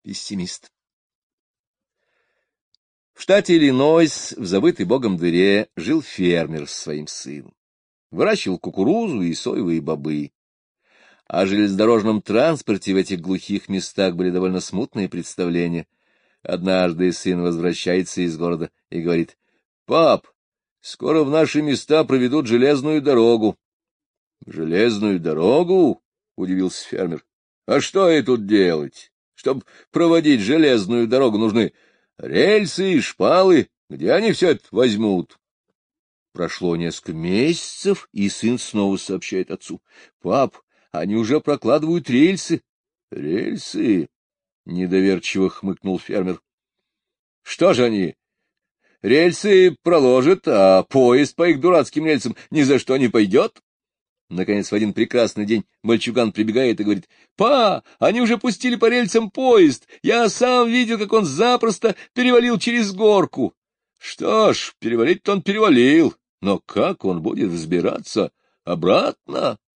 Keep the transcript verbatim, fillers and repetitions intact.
пессимист. В штате Иллинойс, в забытой богом дыре, жил фермер с своим сыном. Выращивал кукурузу и соевые бобы. О железнодорожном транспорте в этих глухих местах были довольно смутные представления. Однажды сын возвращается из города и говорит: «Пап, скоро в наши места проведут железную дорогу». «Железную дорогу?» — удивился фермер. «А что ей тут делать? Чтобы проводить железную дорогу, нужны рельсы и шпалы. Где они все это возьмут?» Прошло несколько месяцев, и сын снова сообщает отцу: «Пап, они уже прокладывают рельсы». «Рельсы?» — недоверчиво хмыкнул фермер. «Что же они? Рельсы проложат, а поезд по их дурацким рельсам ни за что не пойдет?» Наконец, в один прекрасный день мальчуган прибегает и говорит: «Па, они уже пустили по рельсам поезд. Я сам видел, как он запросто перевалил через горку». «Что ж, перевалить-то он перевалил, но как он будет взбираться обратно?»